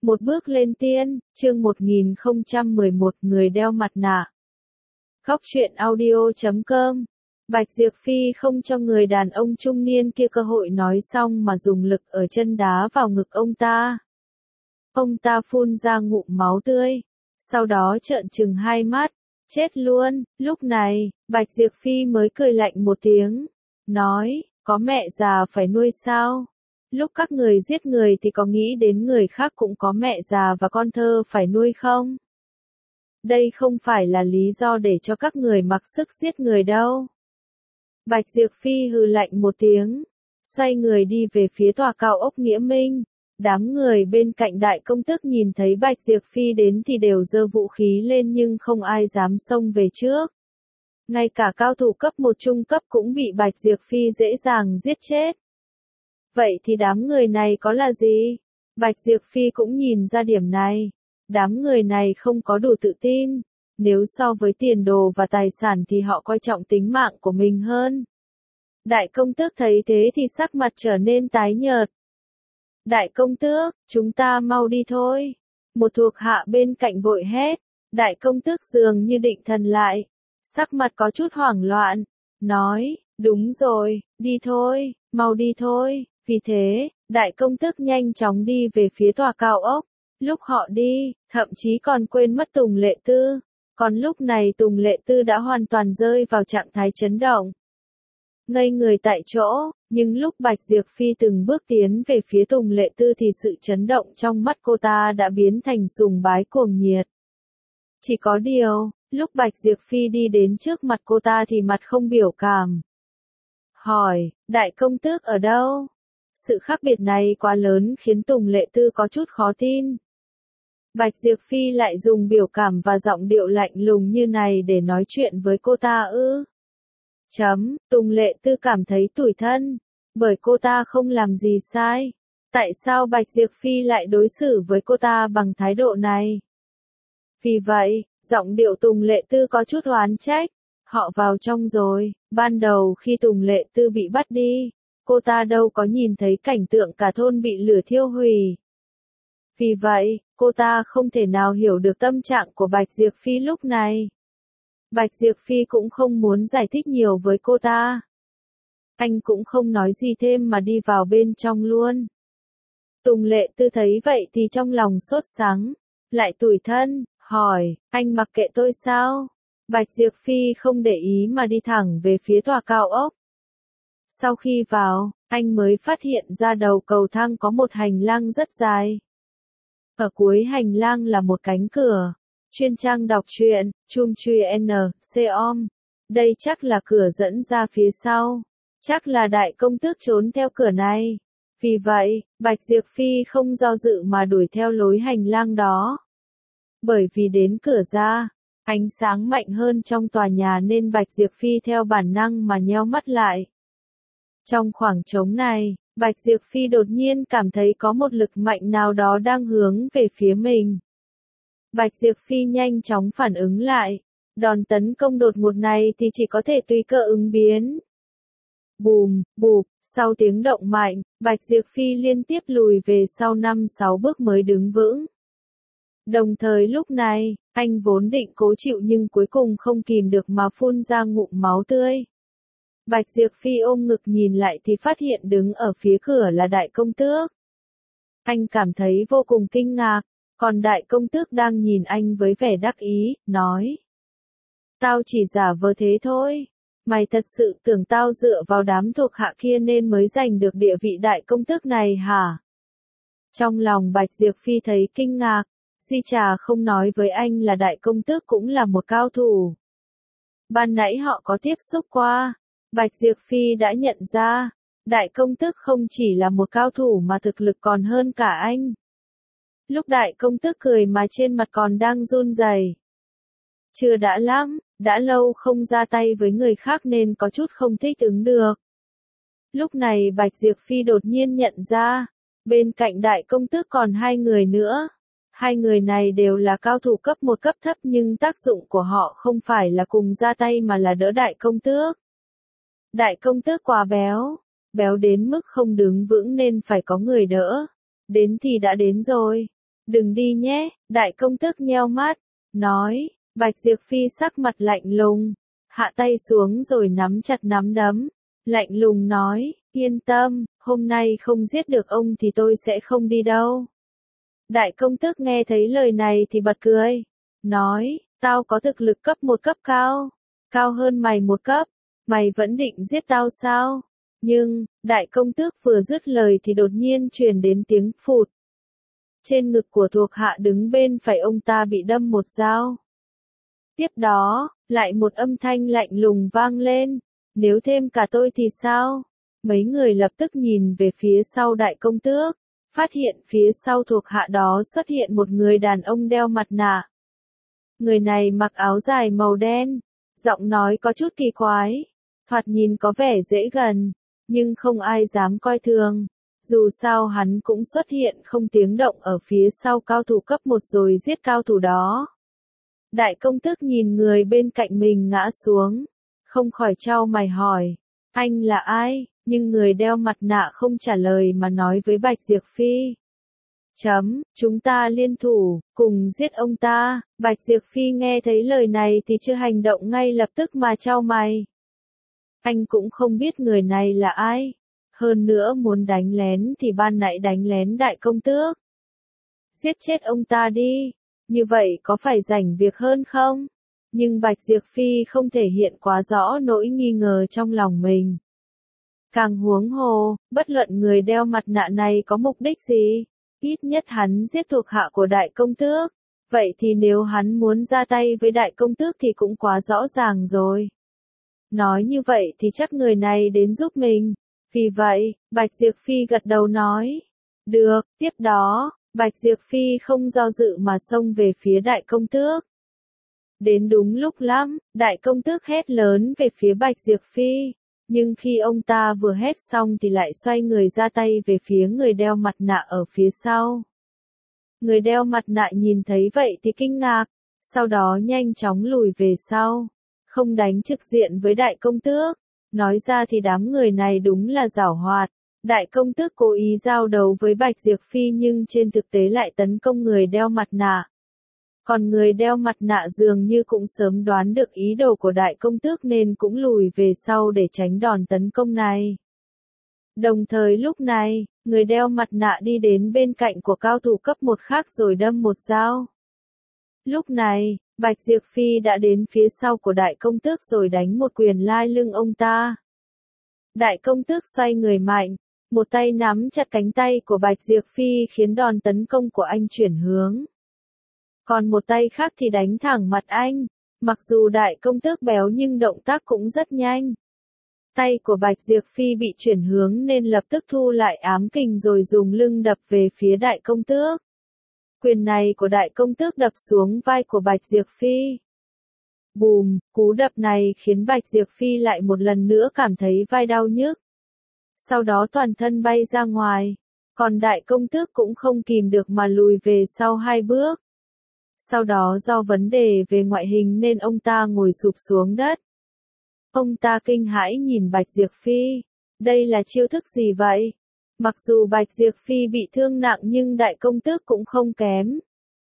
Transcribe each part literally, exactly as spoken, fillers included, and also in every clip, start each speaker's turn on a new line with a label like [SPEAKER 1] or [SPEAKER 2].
[SPEAKER 1] Một bước lên tiên, chương một nghìn không trăm mười một người đeo mặt nạ. Góc truyện audio chấm com. Bạch Diệp Phi không cho người đàn ông trung niên kia cơ hội nói xong mà dùng lực ở chân đá vào ngực ông ta. Ông ta phun ra ngụm máu tươi, sau đó trợn trừng hai mắt, chết luôn. Lúc này, Bạch Diệp Phi mới cười lạnh một tiếng, nói, có mẹ già phải nuôi sao? Lúc các người giết người thì có nghĩ đến người khác cũng có mẹ già và con thơ phải nuôi không? Đây không phải là lý do để cho các người mặc sức giết người đâu. Bạch Diệp Phi hừ lạnh một tiếng, xoay người đi về phía tòa cao ốc Nghĩa Minh. Đám người bên cạnh đại công tước nhìn thấy Bạch Diệp Phi đến thì đều giơ vũ khí lên nhưng không ai dám xông về trước. Ngay cả cao thủ cấp một trung cấp cũng bị Bạch Diệp Phi dễ dàng giết chết. Vậy thì đám người này có là gì? Bạch Diệp Phi cũng nhìn ra điểm này. Đám người này không có đủ tự tin. Nếu so với tiền đồ và tài sản thì họ coi trọng tính mạng của mình hơn. Đại công tước thấy thế thì sắc mặt trở nên tái nhợt. Đại công tước, chúng ta mau đi thôi. Một thuộc hạ bên cạnh vội hét. Đại công tước dường như định thần lại. Sắc mặt có chút hoảng loạn. Nói, đúng rồi, đi thôi, mau đi thôi. Vì thế, đại công tước nhanh chóng đi về phía tòa cao ốc. Lúc họ đi, thậm chí còn quên mất Tùng Lệ Tư. Còn lúc này Tùng Lệ Tư đã hoàn toàn rơi vào trạng thái chấn động. Ngây người tại chỗ, nhưng lúc Bạch Diệp Phi từng bước tiến về phía Tùng Lệ Tư thì sự chấn động trong mắt cô ta đã biến thành sùng bái cuồng nhiệt. Chỉ có điều, lúc Bạch Diệp Phi đi đến trước mặt cô ta thì mặt không biểu cảm. Hỏi, đại công tước ở đâu? Sự khác biệt này quá lớn khiến Tùng Lệ Tư có chút khó tin. Bạch Diệp Phi lại dùng biểu cảm và giọng điệu lạnh lùng như này để nói chuyện với cô ta ư? Chấm, Tùng Lệ Tư cảm thấy tủi thân, bởi cô ta không làm gì sai. Tại sao Bạch Diệp Phi lại đối xử với cô ta bằng thái độ này? Vì vậy, giọng điệu Tùng Lệ Tư có chút oán trách. Họ vào trong rồi, ban đầu khi Tùng Lệ Tư bị bắt đi, cô ta đâu có nhìn thấy cảnh tượng cả thôn bị lửa thiêu hủy. Vì vậy, cô ta không thể nào hiểu được tâm trạng của Bạch Diệp Phi lúc này. Bạch Diệp Phi cũng không muốn giải thích nhiều với cô ta. Anh cũng không nói gì thêm mà đi vào bên trong luôn. Tùng Lệ Tư thấy vậy thì trong lòng sốt sắng, lại tủi thân, hỏi, anh mặc kệ tôi sao? Bạch Diệp Phi không để ý mà đi thẳng về phía tòa cao ốc. Sau khi vào, anh mới phát hiện ra đầu cầu thang có một hành lang rất dài. Ở cuối hành lang là một cánh cửa. Chuyên trang đọc truyện, Chum Truy N, Seom. Đây chắc là cửa dẫn ra phía sau. Chắc là đại công tước trốn theo cửa này. Vì vậy, Bạch Diệp Phi không do dự mà đuổi theo lối hành lang đó. Bởi vì đến cửa ra, ánh sáng mạnh hơn trong tòa nhà nên Bạch Diệp Phi theo bản năng mà nheo mắt lại. Trong khoảng trống này, Bạch Diệp Phi đột nhiên cảm thấy có một lực mạnh nào đó đang hướng về phía mình. Bạch Diệp Phi nhanh chóng phản ứng lại. Đòn tấn công đột ngột này thì chỉ có thể tùy cơ ứng biến. Bùm, bụp, sau tiếng động mạnh, Bạch Diệp Phi liên tiếp lùi về sau năm sáu bước mới đứng vững. Đồng thời lúc này, anh vốn định cố chịu nhưng cuối cùng không kìm được mà phun ra ngụm máu tươi. Bạch Diệp Phi ôm ngực nhìn lại thì phát hiện đứng ở phía cửa là đại công tước. Anh cảm thấy vô cùng kinh ngạc, còn đại công tước đang nhìn anh với vẻ đắc ý, nói. Tao chỉ giả vờ thế thôi. Mày thật sự tưởng tao dựa vào đám thuộc hạ kia nên mới giành được địa vị đại công tước này hả? Trong lòng Bạch Diệp Phi thấy kinh ngạc, Di Trà không nói với anh là đại công tước cũng là một cao thủ. Ban nãy họ có tiếp xúc qua. Bạch Diệp Phi đã nhận ra, đại công tước không chỉ là một cao thủ mà thực lực còn hơn cả anh. Lúc đại công tước cười mà trên mặt còn đang run rẩy. Chưa đã lắm, đã lâu không ra tay với người khác nên có chút không thích ứng được. Lúc này Bạch Diệp Phi đột nhiên nhận ra, bên cạnh đại công tước còn hai người nữa. Hai người này đều là cao thủ cấp một cấp thấp nhưng tác dụng của họ không phải là cùng ra tay mà là đỡ đại công tước. Đại công tước quá béo, béo đến mức không đứng vững nên phải có người đỡ. Đến thì đã đến rồi. Đừng đi nhé, đại công tước nheo mắt, nói, Bạch Diệp Phi sắc mặt lạnh lùng, hạ tay xuống rồi nắm chặt nắm đấm, lạnh lùng nói, yên tâm, hôm nay không giết được ông thì tôi sẽ không đi đâu. Đại công tước nghe thấy lời này thì bật cười, nói, tao có thực lực cấp một cấp cao, cao hơn mày một cấp, mày vẫn định giết tao sao? Nhưng, đại công tước vừa dứt lời thì đột nhiên truyền đến tiếng phụt. Trên ngực của thuộc hạ đứng bên phải ông ta bị đâm một dao. Tiếp đó, lại một âm thanh lạnh lùng vang lên, nếu thêm cả tôi thì sao? Mấy người lập tức nhìn về phía sau đại công tước, phát hiện phía sau thuộc hạ đó xuất hiện một người đàn ông đeo mặt nạ. Người này mặc áo dài màu đen, giọng nói có chút kỳ quái, thoạt nhìn có vẻ dễ gần, nhưng không ai dám coi thường. Dù sao hắn cũng xuất hiện không tiếng động ở phía sau cao thủ cấp một rồi giết cao thủ đó. Đại công tước nhìn người bên cạnh mình ngã xuống, không khỏi chau mày hỏi, anh là ai? Nhưng người đeo mặt nạ không trả lời mà nói với Bạch Diệp Phi. Chấm, chúng ta liên thủ, cùng giết ông ta. Bạch Diệp Phi nghe thấy lời này thì chưa hành động ngay lập tức mà chau mày. Anh cũng không biết người này là ai. Hơn nữa muốn đánh lén thì ban nãy đánh lén đại công tước. Giết chết ông ta đi. Như vậy có phải rảnh việc hơn không? Nhưng Bạch Diệp Phi không thể hiện quá rõ nỗi nghi ngờ trong lòng mình. Càng huống hồ, bất luận người đeo mặt nạ này có mục đích gì, ít nhất hắn giết thuộc hạ của đại công tước. Vậy thì nếu hắn muốn ra tay với đại công tước thì cũng quá rõ ràng rồi. Nói như vậy thì chắc người này đến giúp mình. Vì vậy, Bạch Diệp Phi gật đầu nói. Được, tiếp đó, Bạch Diệp Phi không do dự mà xông về phía đại công tước. Đến đúng lúc lắm, đại công tước hét lớn về phía Bạch Diệp Phi. Nhưng khi ông ta vừa hét xong thì lại xoay người ra tay về phía người đeo mặt nạ ở phía sau. Người đeo mặt nạ nhìn thấy vậy thì kinh ngạc, sau đó nhanh chóng lùi về sau, không đánh trực diện với đại công tước. Nói ra thì đám người này đúng là giảo hoạt. Đại công tước cố ý giao đấu với Bạch Diệp Phi nhưng trên thực tế lại tấn công người đeo mặt nạ. Còn người đeo mặt nạ dường như cũng sớm đoán được ý đồ của đại công tước nên cũng lùi về sau để tránh đòn tấn công này. Đồng thời lúc này, người đeo mặt nạ đi đến bên cạnh của cao thủ cấp một khác rồi đâm một dao. Lúc này, Bạch Diệp Phi đã đến phía sau của đại công tước rồi đánh một quyền lai lưng ông ta. Đại công tước xoay người mạnh, một tay nắm chặt cánh tay của Bạch Diệp Phi khiến đòn tấn công của anh chuyển hướng. Còn một tay khác thì đánh thẳng mặt anh, mặc dù đại công tước béo nhưng động tác cũng rất nhanh. Tay của Bạch Diệp Phi bị chuyển hướng nên lập tức thu lại ám kình rồi dùng lưng đập về phía đại công tước. Quyền này của đại công tước đập xuống vai của Bạch Diệp Phi. Bùm, cú đập này khiến Bạch Diệp Phi lại một lần nữa cảm thấy vai đau nhức. Sau đó toàn thân bay ra ngoài, còn đại công tước cũng không kìm được mà lùi về sau hai bước. Sau đó do vấn đề về ngoại hình nên ông ta ngồi sụp xuống đất. Ông ta kinh hãi nhìn Bạch Diệp Phi. Đây là chiêu thức gì vậy? Mặc dù Bạch Diệp Phi bị thương nặng nhưng đại công tước cũng không kém.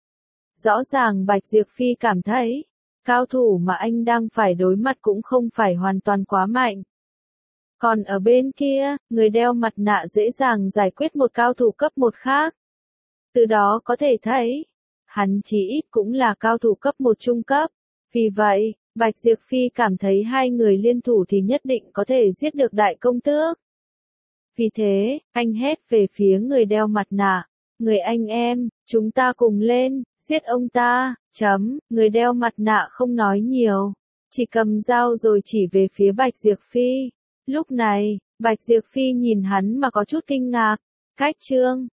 [SPEAKER 1] Rõ ràng Bạch Diệp Phi cảm thấy, cao thủ mà anh đang phải đối mặt cũng không phải hoàn toàn quá mạnh. Còn ở bên kia, người đeo mặt nạ dễ dàng giải quyết một cao thủ cấp một khác. Từ đó có thể thấy, hắn chỉ ít cũng là cao thủ cấp một trung cấp. Vì vậy, Bạch Diệp Phi cảm thấy hai người liên thủ thì nhất định có thể giết được đại công tước. Vì thế, anh hét về phía người đeo mặt nạ. Người anh em, chúng ta cùng lên, giết ông ta, chấm, người đeo mặt nạ không nói nhiều. Chỉ cầm dao rồi chỉ về phía Bạch Diệp Phi. Lúc này, Bạch Diệp Phi nhìn hắn mà có chút kinh ngạc. Cách chương